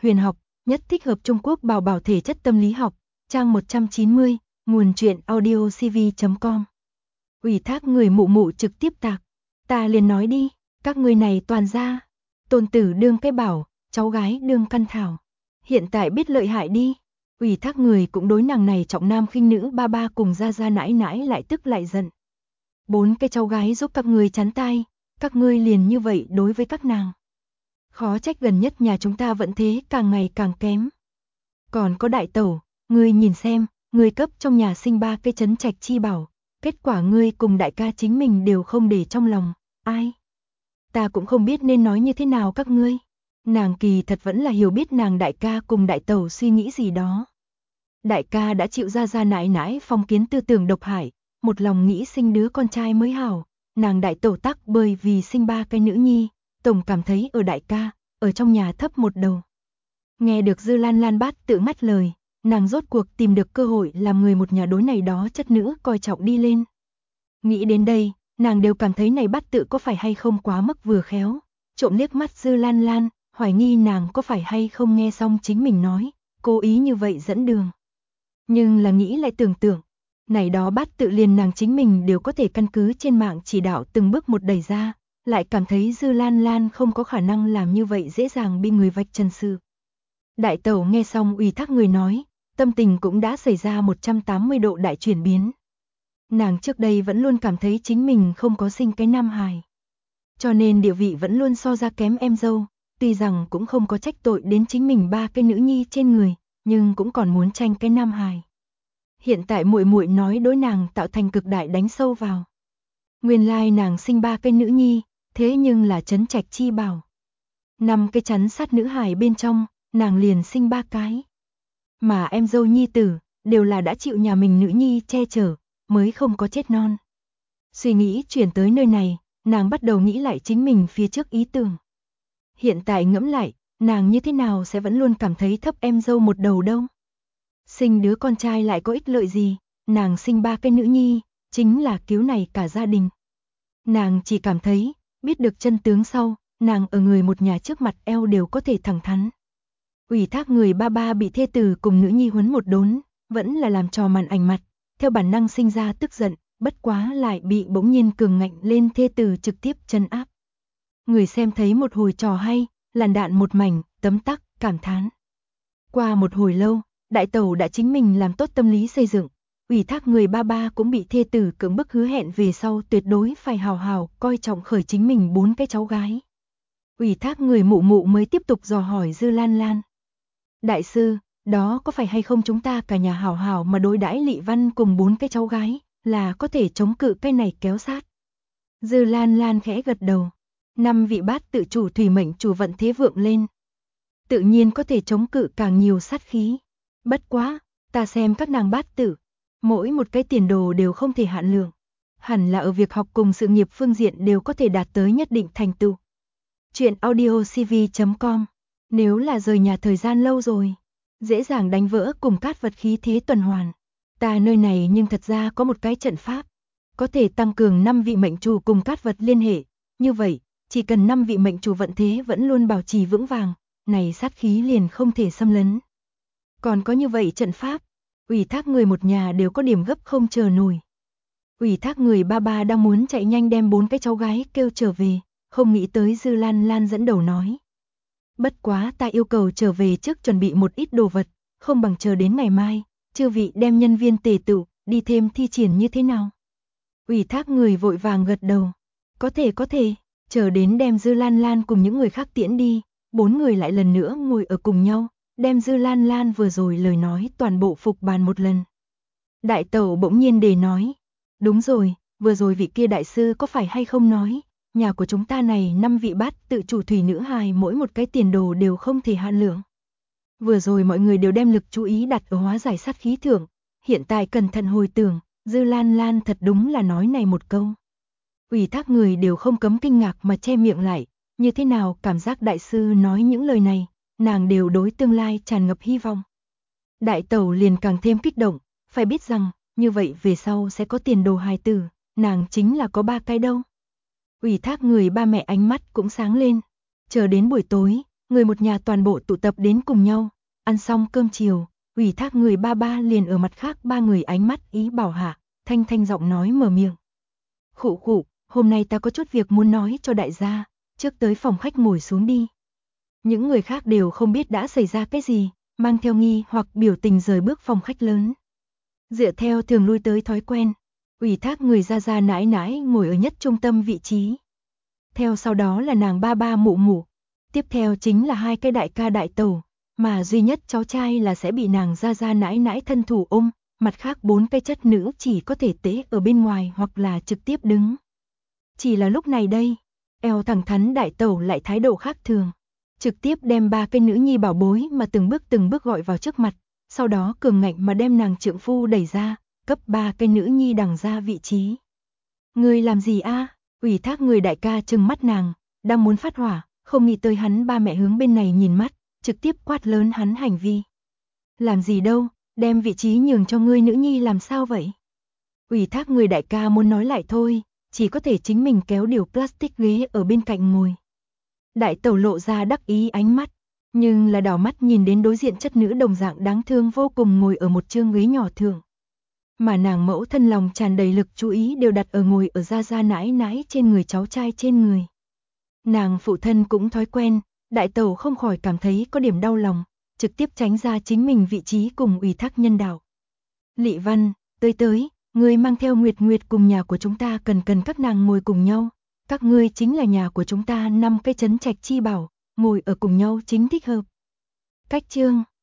huyền học, nhất thích hợp Trung Quốc bảo bảo thể chất tâm lý học, trang 190, nguồn truyện audiocv.com. Ủy thác người mụ mụ trực tiếp tạc. Ta liền nói đi, các người này toàn ra. Tôn tử đương cái bảo, cháu gái đương căn thảo. Hiện tại biết lợi hại đi. Ủy thác người cũng đối nàng này trọng nam khinh nữ ba ba cùng ra ra nãi nãi lại tức lại giận. 4 cái cháu gái giúp các ngươi chắn tai, các ngươi liền như vậy đối với các nàng. Khó trách gần nhất nhà chúng ta vẫn thế càng ngày càng kém. Còn có đại tẩu, ngươi nhìn xem, ngươi cấp trong nhà sinh 3 cái trấn trạch chi bảo, kết quả ngươi cùng đại ca chính mình đều không để trong lòng, ai? Ta cũng không biết nên nói như thế nào các ngươi. Nàng kỳ thật vẫn là hiểu biết nàng đại ca cùng đại tẩu suy nghĩ gì đó. Đại ca đã chịu ra ra nãi nãi phong kiến tư tưởng độc hại, một lòng nghĩ sinh đứa con trai mới hảo, nàng đại tẩu tắc bởi vì sinh 3 cái nữ nhi, tổng cảm thấy ở đại ca, ở trong nhà thấp một đầu. Nghe được Dư Lan Lan bát tự ngắt lời, nàng rốt cuộc tìm được cơ hội làm người một nhà đối này đó chất nữ coi trọng đi lên. Nghĩ đến đây, nàng đều cảm thấy này bát tự có phải hay không quá mức vừa khéo, trộm liếc mắt Dư Lan Lan, hoài nghi nàng có phải hay không nghe xong chính mình nói, cố ý như vậy dẫn đường. Nhưng là nghĩ lại tưởng tượng, này đó bát tự liền nàng chính mình đều có thể căn cứ trên mạng chỉ đạo từng bước một đẩy ra, lại cảm thấy Dư Lan Lan không có khả năng làm như vậy dễ dàng bị người vạch trần sự. Đại tẩu nghe xong ủy thác người nói, tâm tình cũng đã xảy ra 180 độ đại chuyển biến. Nàng trước đây vẫn luôn cảm thấy chính mình không có sinh cái nam hài. Cho nên địa vị vẫn luôn so ra kém em dâu, tuy rằng cũng không có trách tội đến chính mình 3 cái nữ nhi trên người, nhưng cũng còn muốn tranh cái nam hài. Hiện tại muội muội nói đối nàng tạo thành cực đại đánh sâu vào. Nguyên lai nàng sinh 3 cái nữ nhi, thế nhưng là trấn trạch chi bảo. 5 cái chắn sát nữ hài bên trong, nàng liền sinh 3 cái. Mà em dâu nhi tử, đều là đã chịu nhà mình nữ nhi che chở, mới không có chết non. Suy nghĩ chuyển tới nơi này, nàng bắt đầu nghĩ lại chính mình phía trước ý tưởng. Hiện tại ngẫm lại, nàng như thế nào sẽ vẫn luôn cảm thấy thấp em dâu một đầu đâu. Sinh đứa con trai lại có ích lợi gì, nàng sinh 3 cái nữ nhi, chính là cứu này cả gia đình. Nàng chỉ cảm thấy, biết được chân tướng sau, nàng ở người một nhà trước mặt eo đều có thể thẳng thắn. Ủy thác người ba ba bị thê tử cùng nữ nhi huấn một đốn, vẫn là làm trò màn ảnh mặt, theo bản năng sinh ra tức giận, bất quá lại bị bỗng nhiên cường ngạnh lên thê tử trực tiếp trấn áp. Người xem thấy một hồi trò hay, làn đạn một mảnh, tấm tắc, cảm thán. Qua một hồi lâu, đại tẩu đã chính mình làm tốt tâm lý xây dựng, ủy thác người ba ba cũng bị thê tử cưỡng bức hứa hẹn về sau tuyệt đối phải hào hào coi trọng khởi chính mình 4 cái cháu gái. Ủy thác người mụ mụ mới tiếp tục dò hỏi Dư Lan Lan. Đại sư, đó có phải hay không chúng ta cả nhà hảo hảo mà đối đãi Lị Văn cùng 4 cái cháu gái, là có thể chống cự cái này kéo sát. Dư Lan Lan khẽ gật đầu. 5 vị bát tự chủ thủy mệnh chủ vận thế vượng lên. Tự nhiên có thể chống cự càng nhiều sát khí. Bất quá, ta xem các nàng bát tự, mỗi một cái tiền đồ đều không thể hạn lượng. Hẳn là ở việc học cùng sự nghiệp phương diện đều có thể đạt tới nhất định thành tựu. Chuyện audiocv.com. Nếu là rời nhà thời gian lâu rồi, dễ dàng đánh vỡ cùng cát vật khí thế tuần hoàn. Ta nơi này nhưng thật ra có một cái trận pháp, có thể tăng cường 5 vị mệnh chủ cùng cát vật liên hệ. Như vậy, chỉ cần 5 vị mệnh chủ vận thế vẫn luôn bảo trì vững vàng, này sát khí liền không thể xâm lấn. Còn có như vậy trận pháp, ủy thác người một nhà đều có điểm gấp không chờ nổi. Ủy thác người ba ba đang muốn chạy nhanh đem 4 cái cháu gái kêu trở về, không nghĩ tới Dư Lan Lan dẫn đầu nói. Bất quá ta yêu cầu trở về trước chuẩn bị một ít đồ vật, không bằng chờ đến ngày mai, chư vị đem nhân viên tề tựu, đi thêm thi triển như thế nào? Ủy thác người vội vàng gật đầu. Có thể, chờ đến đem Dư Lan Lan cùng những người khác tiễn đi, 4 người lại lần nữa ngồi ở cùng nhau, đem Dư Lan Lan vừa rồi lời nói toàn bộ phục bàn một lần. Đại tẩu bỗng nhiên đề nói, đúng rồi, vừa rồi vị kia đại sư có phải hay không nói, nhà của chúng ta này 5 vị bát tự chủ thủy nữ hài mỗi một cái tiền đồ đều không thể hạn lượng. Vừa rồi mọi người đều đem lực chú ý đặt ở hóa giải sát khí thưởng, hiện tại cẩn thận hồi tưởng, Dư Lan Lan thật đúng là nói này một câu. Ủy thác người đều không cấm kinh ngạc mà che miệng lại, như thế nào cảm giác đại sư nói những lời này, nàng đều đối tương lai tràn ngập hy vọng. Đại tẩu liền càng thêm kích động, phải biết rằng, như vậy về sau sẽ có tiền đồ hài tử, nàng chính là có 3 cái đâu. Ủy thác người ba mẹ ánh mắt cũng sáng lên, chờ đến buổi tối, người một nhà toàn bộ tụ tập đến cùng nhau, ăn xong cơm chiều, ủy thác người ba ba liền ở mặt khác ba người ánh mắt ý bảo hạ, thanh thanh giọng nói mở miệng. Khụ khụ, hôm nay ta có chút việc muốn nói cho đại gia, trước tới phòng khách ngồi xuống đi. Những người khác đều không biết đã xảy ra cái gì, mang theo nghi hoặc biểu tình rời bước phòng khách lớn. Dựa theo thường lui tới thói quen, ủy thác người gia gia nãi nãi ngồi ở nhất trung tâm vị trí. Theo sau đó là nàng ba ba mụ mụ, tiếp theo chính là hai cái đại ca đại tẩu, mà duy nhất cháu trai là sẽ bị nàng gia gia nãi nãi thân thủ ôm, mặt khác bốn cái chất nữ chỉ có thể tế ở bên ngoài hoặc là trực tiếp đứng. Chỉ là lúc này đây, eo thẳng thắn đại tẩu lại thái độ khác thường, trực tiếp đem ba cái nữ nhi bảo bối mà từng bước gọi vào trước mặt, sau đó cường ngạnh mà đem nàng trượng phu đẩy ra, cấp ba cái nữ nhi đằng ra vị trí. Ngươi làm gì a? Ủy thác người đại ca trừng mắt nàng, đang muốn phát hỏa, không nghĩ tới hắn ba mẹ hướng bên này nhìn mắt, trực tiếp quát lớn hắn hành vi. Làm gì đâu, đem vị trí nhường cho ngươi nữ nhi làm sao vậy? Ủy thác người đại ca muốn nói lại thôi, chỉ có thể chính mình kéo điều plastic ghế ở bên cạnh ngồi. Đại tẩu lộ ra đắc ý ánh mắt, nhưng là đảo mắt nhìn đến đối diện chất nữ đồng dạng đáng thương vô cùng ngồi ở một chương ghế nhỏ thượng. Mà nàng mẫu thân lòng tràn đầy lực chú ý đều đặt ở ngồi ở gia gia nãi nãi trên người cháu trai trên người. Nàng phụ thân cũng thói quen, đại tẩu không khỏi cảm thấy có điểm đau lòng, trực tiếp tránh ra chính mình vị trí cùng ủy thác nhân đạo. Lị Văn, tới, ngươi mang theo Nguyệt Nguyệt cùng nhà của chúng ta cần các nàng ngồi cùng nhau. Các ngươi chính là nhà của chúng ta 5 cái trấn trạch chi bảo, ngồi ở cùng nhau chính thích hợp. Cách chương